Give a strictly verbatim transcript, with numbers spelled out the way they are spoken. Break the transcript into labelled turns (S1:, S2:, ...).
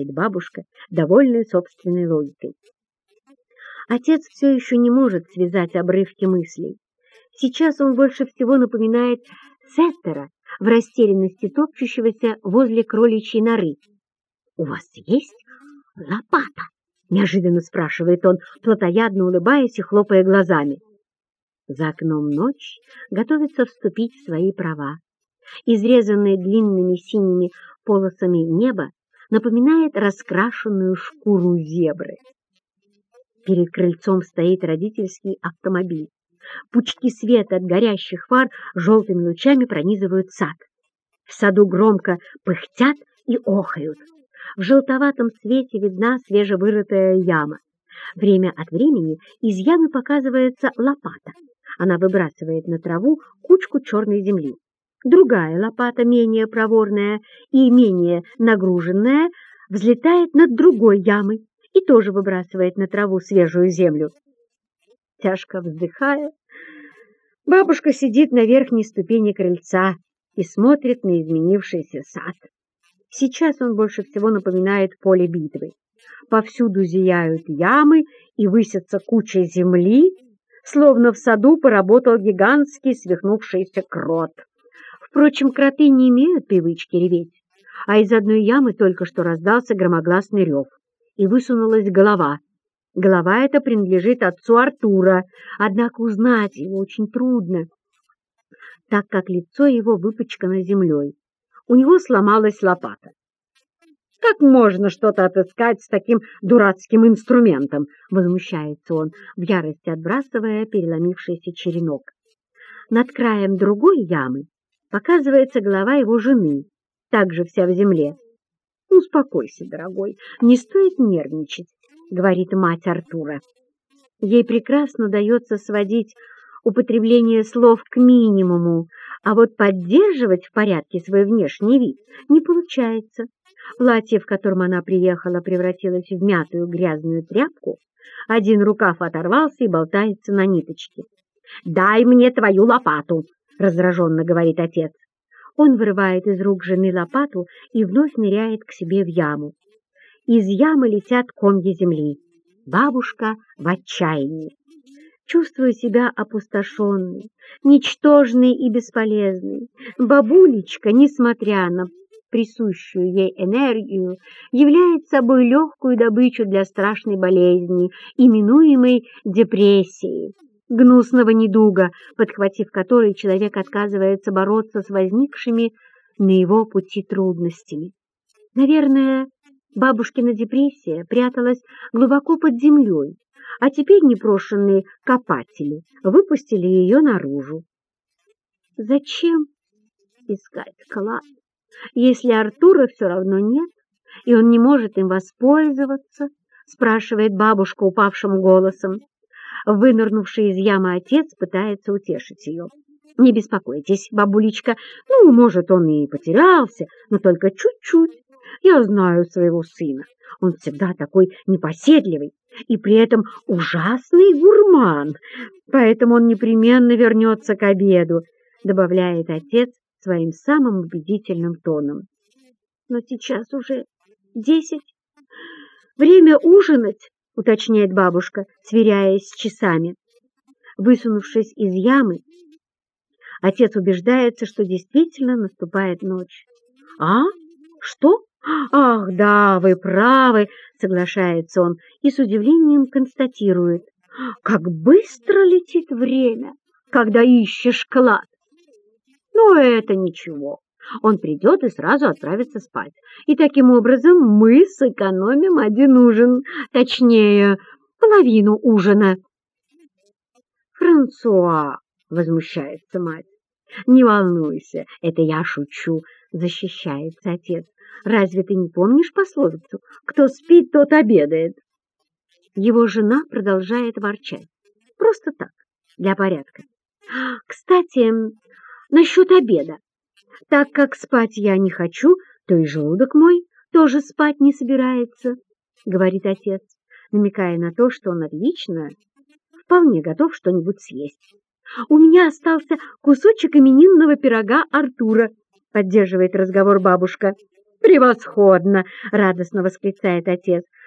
S1: говорит бабушка, довольная собственной логикой. Отец все еще не может связать обрывки мыслей. Сейчас он больше всего напоминает Сеттера, в растерянности топчущегося возле кроличьей норы. «У вас есть лопата?» — неожиданно спрашивает он, плотоядно улыбаясь и хлопая глазами. За окном ночь готовится вступить в свои права. Изрезанное длинными синими полосами небо напоминает раскрашенную шкуру зебры. Перед крыльцом стоит родительский автомобиль. Пучки света от горящих фар желтыми лучами пронизывают сад. В саду громко пыхтят и охают. В желтоватом свете видна свежевырытая яма. Время от времени из ямы показывается лопата. Она выбрасывает на траву кучку черной земли. Другая лопата, менее проворная и менее нагруженная, взлетает над другой ямой и тоже выбрасывает на траву свежую землю. Тяжко вздыхая, бабушка сидит на верхней ступени крыльца и смотрит на изменившийся сад. Сейчас он больше всего напоминает поле битвы. Повсюду зияют ямы и высятся куча земли, словно в саду поработал гигантский свихнувшийся крот. Впрочем, кроты не имеют привычки реветь, а из одной ямы только что раздался громогласный рев, и высунулась голова. Голова эта принадлежит отцу Артура, однако узнать его очень трудно, так как лицо его выпачкано землей. У него сломалась лопата. «Как можно что-то отыскать с таким дурацким инструментом?» — возмущается он, в ярости отбрасывая переломившийся черенок. Над краем другой ямы показывается голова его жены, также вся в земле. «Успокойся, дорогой, не стоит нервничать», — говорит мать Артура. Ей прекрасно удается сводить употребление слов к минимуму, а вот поддерживать в порядке свой внешний вид не получается. Платье, в котором она приехала, превратилось в мятую грязную тряпку. Один рукав оторвался и болтается на ниточке. «Дай мне твою лопату!» — раздраженно говорит отец. Он вырывает из рук жены лопату и вновь ныряет к себе в яму. Из ямы летят комья земли. Бабушка в отчаянии. Чувствую себя опустошенной, ничтожной и бесполезной. Бабулечка, несмотря на присущую ей энергию, является собой легкую добычу для страшной болезни, именуемой депрессией, гнусного недуга, подхватив который человек отказывается бороться с возникшими на его пути трудностями. Наверное, бабушкина депрессия пряталась глубоко под землей, а теперь непрошенные копатели выпустили ее наружу. Зачем искать клад, если Артура все равно нет, и он не может им воспользоваться? Спрашивает бабушка упавшим голосом. Вынырнувший из ямы отец пытается утешить ее. Не беспокойтесь, бабулечка, ну, может, он и потерялся, но только чуть-чуть. Я знаю своего сына. Он всегда такой непоседливый и при этом ужасный гурман, поэтому он непременно вернется к обеду, добавляет отец своим самым убедительным тоном. Но сейчас уже десять. Время ужинать, уточняет бабушка, сверяясь с часами. Высунувшись из ямы, отец убеждается, что действительно наступает ночь. «А? Что? Ах, да, вы правы», — соглашается он и с удивлением констатирует. «Как быстро летит время, когда ищешь клад!» Но это ничего. Он придет и сразу отправится спать. И таким образом мы сэкономим один ужин, точнее, половину ужина. «Франсуа», — возмущается мать. «Не волнуйся, это я шучу», — защищается отец. «Разве ты не помнишь пословицу? Кто спит, тот обедает». Его жена продолжает ворчать. Просто так, для порядка. «Кстати, насчет обеда. Так как спать я не хочу, то и желудок мой тоже спать не собирается», — говорит отец, намекая на то, что он отлично, вполне готов что-нибудь съесть. «У меня остался кусочек именинного пирога Артура», — поддерживает разговор бабушка. «Превосходно!» — радостно восклицает отец.